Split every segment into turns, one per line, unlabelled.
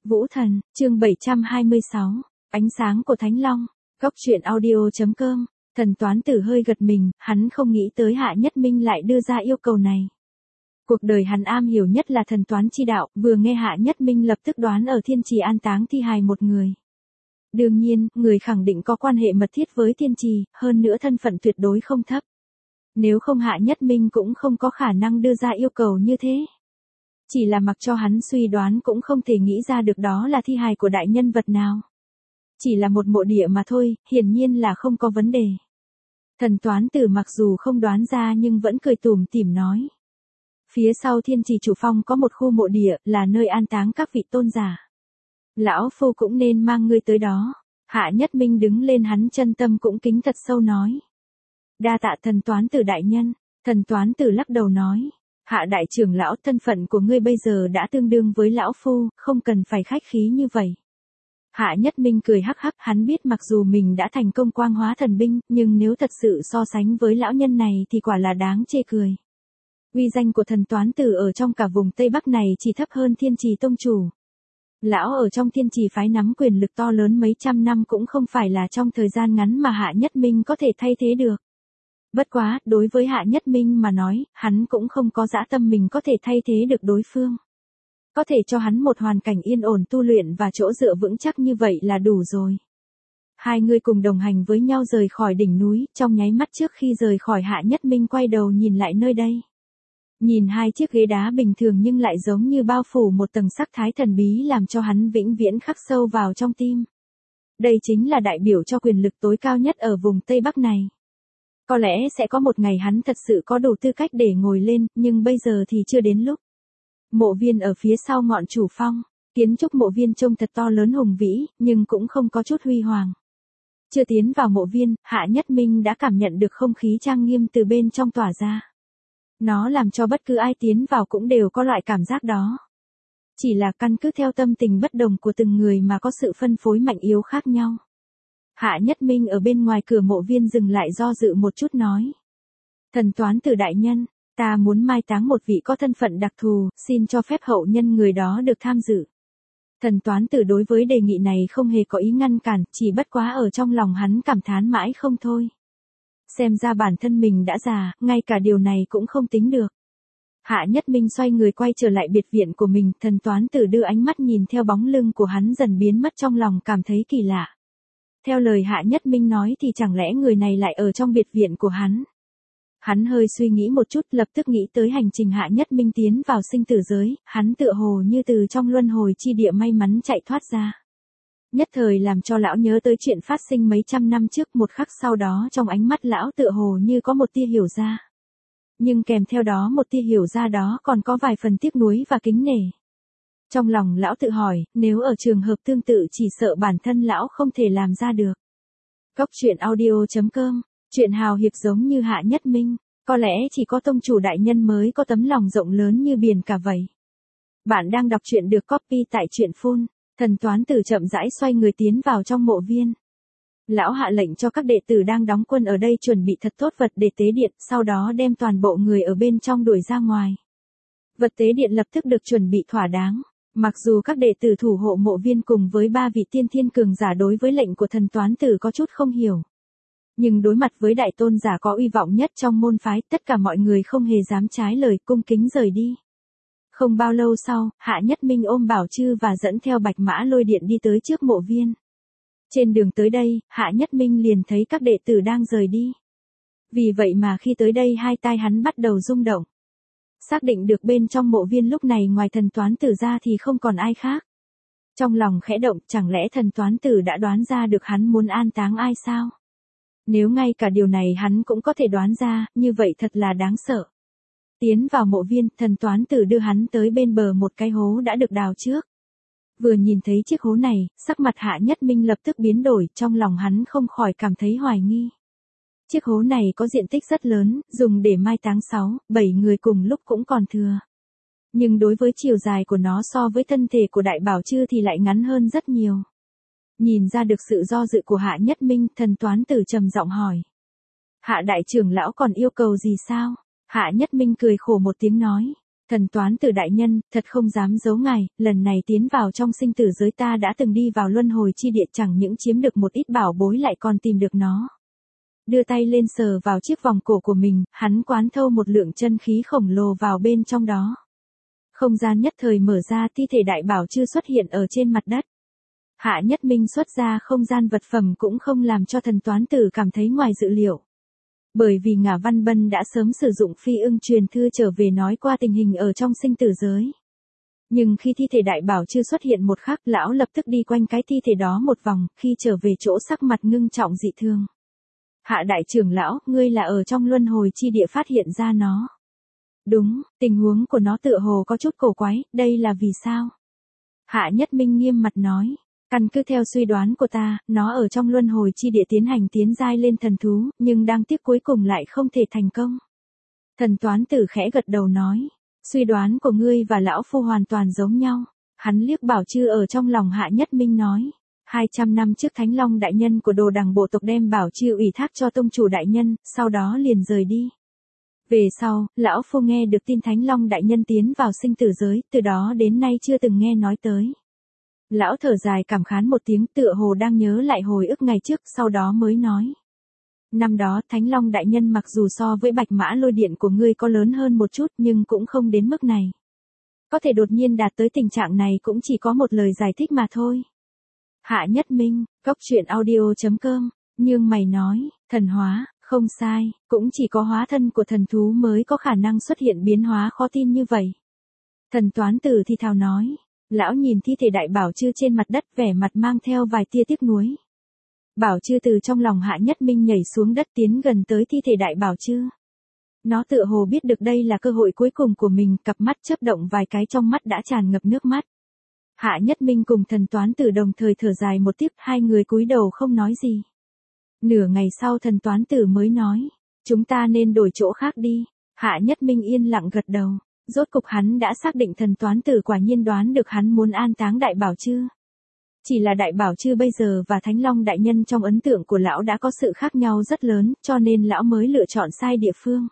Vũ Thần, chương 726, ánh sáng của Thánh Long, góc truyện audio.com, Thần Toán Tử hơi gật mình, hắn không nghĩ tới Hạ Nhất Minh lại đưa ra yêu cầu này. Cuộc đời hắn am hiểu nhất là thần toán chi đạo, vừa nghe Hạ Nhất Minh lập tức đoán ở Thiên Trì an táng thi hài một người. Đương nhiên, người khẳng định có quan hệ mật thiết với Thiên Trì, hơn nữa thân phận tuyệt đối không thấp. Nếu không Hạ Nhất Minh cũng không có khả năng đưa ra yêu cầu như thế. Chỉ là mặc cho hắn suy đoán cũng không thể nghĩ ra được đó là thi hài của đại nhân vật nào. Chỉ là một mộ địa mà thôi, hiển nhiên là không có vấn đề. Thần Toán Tử mặc dù không đoán ra nhưng vẫn cười tủm tỉm nói. Phía sau Thiên Trì chủ phong có một khu mộ địa, là nơi an táng các vị tôn giả. Lão Phu cũng nên mang ngươi tới đó. Hạ Nhất Minh đứng lên, hắn chân tâm cũng kính thật sâu nói. Đa tạ Thần Toán Tử đại nhân. Thần Toán Tử lắc đầu nói. Hạ đại trưởng lão, thân phận của ngươi bây giờ đã tương đương với lão Phu, không cần phải khách khí như vậy. Hạ Nhất Minh cười hắc hắc, hắn biết mặc dù mình đã thành công quang hóa thần binh, nhưng nếu thật sự so sánh với lão nhân này thì quả là đáng chê cười. Uy danh của Thần Toán Tử ở trong cả vùng Tây Bắc này chỉ thấp hơn Thiên Trì tông chủ. Lão ở trong Thiên Trì phái nắm quyền lực to lớn mấy trăm năm cũng không phải là trong thời gian ngắn mà Hạ Nhất Minh có thể thay thế được. Bất quá, đối với Hạ Nhất Minh mà nói, hắn cũng không có dã tâm mình có thể thay thế được đối phương. Có thể cho hắn một hoàn cảnh yên ổn tu luyện và chỗ dựa vững chắc như vậy là đủ rồi. Hai người cùng đồng hành với nhau rời khỏi đỉnh núi, trong nháy mắt trước khi rời khỏi Hạ Nhất Minh quay đầu nhìn lại nơi đây. Nhìn hai chiếc ghế đá bình thường nhưng lại giống như bao phủ một tầng sắc thái thần bí làm cho hắn vĩnh viễn khắc sâu vào trong tim. Đây chính là đại biểu cho quyền lực tối cao nhất ở vùng Tây Bắc này. Có lẽ sẽ có một ngày hắn thật sự có đủ tư cách để ngồi lên, nhưng bây giờ thì chưa đến lúc. Mộ viên ở phía sau ngọn chủ phong, kiến trúc mộ viên trông thật to lớn hùng vĩ, nhưng cũng không có chút huy hoàng. Chưa tiến vào mộ viên, Hạ Nhất Minh đã cảm nhận được không khí trang nghiêm từ bên trong tỏa ra. Nó làm cho bất cứ ai tiến vào cũng đều có loại cảm giác đó. Chỉ là căn cứ theo tâm tình bất đồng của từng người mà có sự phân phối mạnh yếu khác nhau. Hạ Nhất Minh ở bên ngoài cửa mộ viên dừng lại do dự một chút nói. Thần Toán Tử đại nhân, ta muốn mai táng một vị có thân phận đặc thù, xin cho phép hậu nhân người đó được tham dự. Thần Toán Tử đối với đề nghị này không hề có ý ngăn cản, chỉ bất quá ở trong lòng hắn cảm thán mãi không thôi. Xem ra bản thân mình đã già, ngay cả điều này cũng không tính được. Hạ Nhất Minh xoay người quay trở lại biệt viện của mình, Thần Toán Tử đưa ánh mắt nhìn theo bóng lưng của hắn dần biến mất, trong lòng cảm thấy kỳ lạ. Theo lời Hạ Nhất Minh nói thì chẳng lẽ người này lại ở trong biệt viện của hắn. Hắn hơi suy nghĩ một chút, lập tức nghĩ tới hành trình Hạ Nhất Minh tiến vào sinh tử giới, hắn tựa hồ như từ trong luân hồi chi địa may mắn chạy thoát ra. Nhất thời làm cho lão nhớ tới chuyện phát sinh mấy trăm năm trước, một khắc sau đó trong ánh mắt lão tựa hồ như có một tia hiểu ra. Nhưng kèm theo đó một tia hiểu ra đó còn có vài phần tiếc nuối và kính nể. Trong lòng lão tự hỏi, nếu ở trường hợp tương tự chỉ sợ bản thân lão không thể làm ra được. Góc truyện audio.com, chuyện hào hiệp giống như Hạ Nhất Minh, có lẽ chỉ có tông chủ đại nhân mới có tấm lòng rộng lớn như biển cả vậy. Bạn đang đọc truyện được copy tại truyện Phun. Thần Toán Tử chậm rãi xoay người tiến vào trong mộ viên. Lão hạ lệnh cho các đệ tử đang đóng quân ở đây chuẩn bị thật tốt vật để tế điện, sau đó đem toàn bộ người ở bên trong đuổi ra ngoài. Vật tế điện lập tức được chuẩn bị thỏa đáng. Mặc dù các đệ tử thủ hộ mộ viên cùng với ba vị tiên thiên cường giả đối với lệnh của Thần Toán Tử có chút không hiểu. Nhưng đối mặt với đại tôn giả có uy vọng nhất trong môn phái, tất cả mọi người không hề dám trái lời, cung kính rời đi. Không bao lâu sau, Hạ Nhất Minh ôm Bảo Chư và dẫn theo Bạch Mã Lôi Điện đi tới trước mộ viên. Trên đường tới đây, Hạ Nhất Minh liền thấy các đệ tử đang rời đi. Vì vậy mà khi tới đây hai tai hắn bắt đầu rung động. Xác định được bên trong mộ viên lúc này ngoài Thần Toán Tử ra thì không còn ai khác. Trong lòng khẽ động, chẳng lẽ Thần Toán Tử đã đoán ra được hắn muốn an táng ai sao? Nếu ngay cả điều này hắn cũng có thể đoán ra, như vậy thật là đáng sợ. Tiến vào mộ viên, Thần Toán Tử đưa hắn tới bên bờ một cái hố đã được đào trước. Vừa nhìn thấy chiếc hố này, sắc mặt Hạ Nhất Minh lập tức biến đổi, trong lòng hắn không khỏi cảm thấy hoài nghi. Chiếc hố này có diện tích rất lớn, dùng để mai táng 6-7 người cùng lúc cũng còn thừa. Nhưng đối với chiều dài của nó so với thân thể của Đại Bảo Chư thì lại ngắn hơn rất nhiều. Nhìn ra được sự do dự của Hạ Nhất Minh, Thần Toán Tử trầm giọng hỏi. Hạ đại trưởng lão còn yêu cầu gì sao? Hạ Nhất Minh cười khổ một tiếng nói. Thần toán tử đại nhân, thật không dám giấu ngài, lần này tiến vào trong sinh tử giới ta đã từng đi vào luân hồi chi địa, chẳng những chiếm được một ít bảo bối lại còn tìm được nó. Đưa tay lên sờ vào chiếc vòng cổ của mình, hắn quán thâu một lượng chân khí khổng lồ vào bên trong đó. Không gian nhất thời mở ra, thi thể đại bảo chưa xuất hiện ở trên mặt đất. Hạ Nhất Minh xuất ra không gian vật phẩm cũng không làm cho thần toán tử cảm thấy ngoài dự liệu. Bởi vì Ngả Văn Bân đã sớm sử dụng phi ưng truyền thư trở về nói qua tình hình ở trong sinh tử giới. Nhưng khi thi thể đại bảo chưa xuất hiện một khắc, lão lập tức đi quanh cái thi thể đó một vòng, khi trở về chỗ sắc mặt ngưng trọng dị thường. Hạ đại trưởng lão, ngươi là ở trong luân hồi chi địa phát hiện ra nó. Đúng, tình huống của nó tựa hồ có chút cổ quái, đây là vì sao? Hạ Nhất Minh nghiêm mặt nói. Căn cứ theo suy đoán của ta, nó ở trong luân hồi chi địa tiến hành tiến giai lên thần thú, nhưng đang tiếc cuối cùng lại không thể thành công. Thần toán tử khẽ gật đầu nói, suy đoán của ngươi và lão phu hoàn toàn giống nhau. Hắn liếc Bảo Chư ở trong lòng Hạ Nhất Minh nói, 200 năm trước Thánh Long đại nhân của Đồ Đằng bộ tộc đem Bảo Chư ủy thác cho tông chủ đại nhân, sau đó liền rời đi. Về sau, lão phu nghe được tin Thánh Long đại nhân tiến vào sinh tử giới, từ đó đến nay chưa từng nghe nói tới. Lão thở dài cảm khán một tiếng, tựa hồ đang nhớ lại hồi ức ngày trước, sau đó mới nói. Năm đó Thánh Long đại nhân mặc dù so với Bạch Mã Lôi Điện của ngươi có lớn hơn một chút nhưng cũng không đến mức này. Có thể đột nhiên đạt tới tình trạng này cũng chỉ có một lời giải thích mà thôi. Hạ Nhất Minh, Cốc.audio.com, nhưng mày nói, thần hóa, không sai, cũng chỉ có hóa thân của thần thú mới có khả năng xuất hiện biến hóa khó tin như vậy. Thần toán tử thì thào nói. Lão nhìn thi thể đại bảo Chư trên mặt đất, vẻ mặt mang theo vài tia tiếc nuối. Bảo Chư từ trong lòng Hạ Nhất Minh nhảy xuống đất tiến gần tới thi thể đại bảo Chư. Nó tựa hồ biết được đây là cơ hội cuối cùng của mình, cặp mắt chớp động vài cái, trong mắt đã tràn ngập nước mắt. Hạ Nhất Minh cùng thần toán tử đồng thời thở dài một tiếc, hai người cúi đầu không nói gì. Nửa ngày sau thần toán tử mới nói, chúng ta nên đổi chỗ khác đi. Hạ Nhất Minh yên lặng gật đầu. Rốt cục hắn đã xác định thần toán tử quả nhiên đoán được hắn muốn an táng đại bảo Chư. Chỉ là đại bảo Chư bây giờ và Thánh Long đại nhân trong ấn tượng của lão đã có sự khác nhau rất lớn, cho nên lão mới lựa chọn sai địa phương.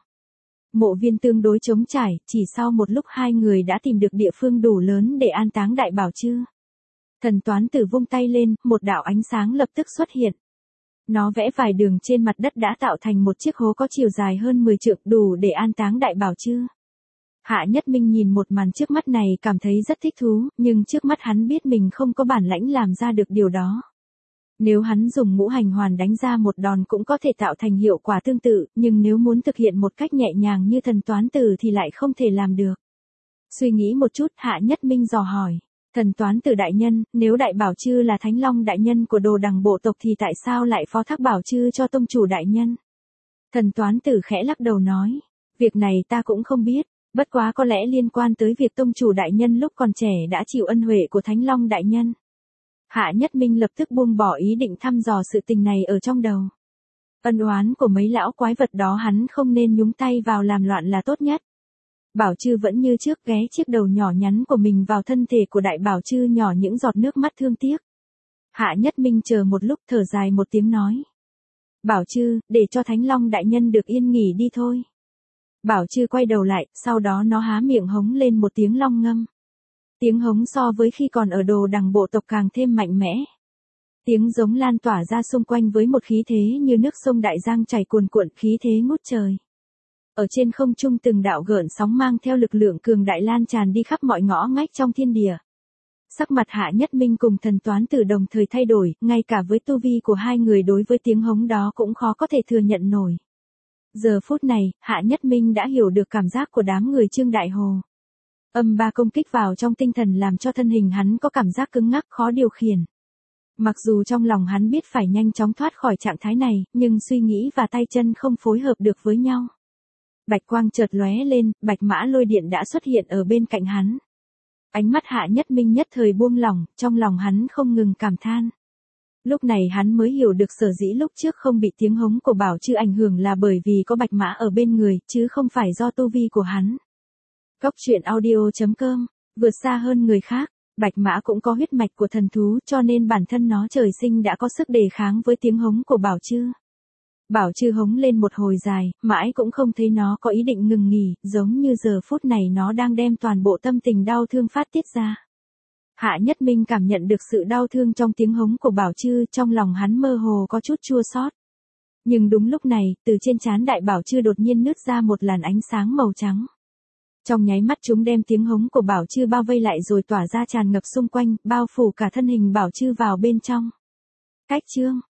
Mộ viên tương đối trống trải, chỉ sau một lúc hai người đã tìm được địa phương đủ lớn để an táng đại bảo Chư. Thần toán tử vung tay lên, một đạo ánh sáng lập tức xuất hiện. Nó vẽ vài đường trên mặt đất đã tạo thành một chiếc hố có chiều dài hơn 10 trượng, đủ để an táng đại bảo Chư. Hạ Nhất Minh nhìn một màn trước mắt này cảm thấy rất thích thú, nhưng trước mắt hắn biết mình không có bản lãnh làm ra được điều đó. Nếu hắn dùng ngũ hành hoàn đánh ra một đòn cũng có thể tạo thành hiệu quả tương tự, nhưng nếu muốn thực hiện một cách nhẹ nhàng như thần toán tử thì lại không thể làm được. Suy nghĩ một chút, Hạ Nhất Minh dò hỏi, thần toán tử đại nhân, nếu đại bảo Chư là Thánh Long đại nhân của Đồ Đằng bộ tộc thì tại sao lại phó thác bảo Chư cho tông chủ đại nhân? Thần toán tử khẽ lắc đầu nói, việc này ta cũng không biết. Bất quá có lẽ liên quan tới việc tông chủ đại nhân lúc còn trẻ đã chịu ân huệ của Thánh Long đại nhân. Hạ Nhất Minh lập tức buông bỏ ý định thăm dò sự tình này ở trong đầu. Ân oán của mấy lão quái vật đó hắn không nên nhúng tay vào làm loạn là tốt nhất. Bảo Chư vẫn như trước ghé chiếc đầu nhỏ nhắn của mình vào thân thể của đại bảo Chư, nhỏ những giọt nước mắt thương tiếc. Hạ Nhất Minh chờ một lúc thở dài một tiếng nói. Bảo Chư, để cho Thánh Long đại nhân được yên nghỉ đi thôi. Bảo Chư quay đầu lại, sau đó nó há miệng hống lên một tiếng long ngâm. Tiếng hống so với khi còn ở Đồ Đằng bộ tộc càng thêm mạnh mẽ. Tiếng giống lan tỏa ra xung quanh với một khí thế như nước sông đại giang chảy cuồn cuộn, khí thế ngút trời. Ở trên không trung từng đạo gợn sóng mang theo lực lượng cường đại lan tràn đi khắp mọi ngõ ngách trong thiên địa. Sắc mặt Hạ Nhất Minh cùng thần toán tử đồng thời thay đổi, ngay cả với tu vi của hai người đối với tiếng hống đó cũng khó có thể thừa nhận nổi. Giờ phút này, Hạ Nhất Minh đã hiểu được cảm giác của đám người Trương Đại Hồ. Âm ba công kích vào trong tinh thần làm cho thân hình hắn có cảm giác cứng ngắc khó điều khiển. Mặc dù trong lòng hắn biết phải nhanh chóng thoát khỏi trạng thái này, nhưng suy nghĩ và tay chân không phối hợp được với nhau. Bạch quang chợt lóe lên, Bạch Mã Lôi Điện đã xuất hiện ở bên cạnh hắn. Ánh mắt Hạ Nhất Minh nhất thời buông lỏng, trong lòng hắn không ngừng cảm than. Lúc này hắn mới hiểu được sở dĩ lúc trước không bị tiếng hống của Bảo Chư ảnh hưởng là bởi vì có Bạch Mã ở bên người, chứ không phải do tu vi của hắn. Cốc.audio.com, vượt xa hơn người khác, Bạch Mã cũng có huyết mạch của thần thú cho nên bản thân nó trời sinh đã có sức đề kháng với tiếng hống của Bảo Chư. Bảo Trư hống lên một hồi dài, mãi cũng không thấy nó có ý định ngừng nghỉ, giống như giờ phút này nó đang đem toàn bộ tâm tình đau thương phát tiết ra. Hạ Nhất Minh cảm nhận được sự đau thương trong tiếng hống của Bảo Trư, trong lòng hắn mơ hồ có chút chua xót. Nhưng đúng lúc này, từ trên trán Đại Bảo Trư đột nhiên nứt ra một làn ánh sáng màu trắng. Trong nháy mắt chúng đem tiếng hống của Bảo Trư bao vây lại rồi tỏa ra tràn ngập xung quanh, bao phủ cả thân hình Bảo Trư vào bên trong. Cách chương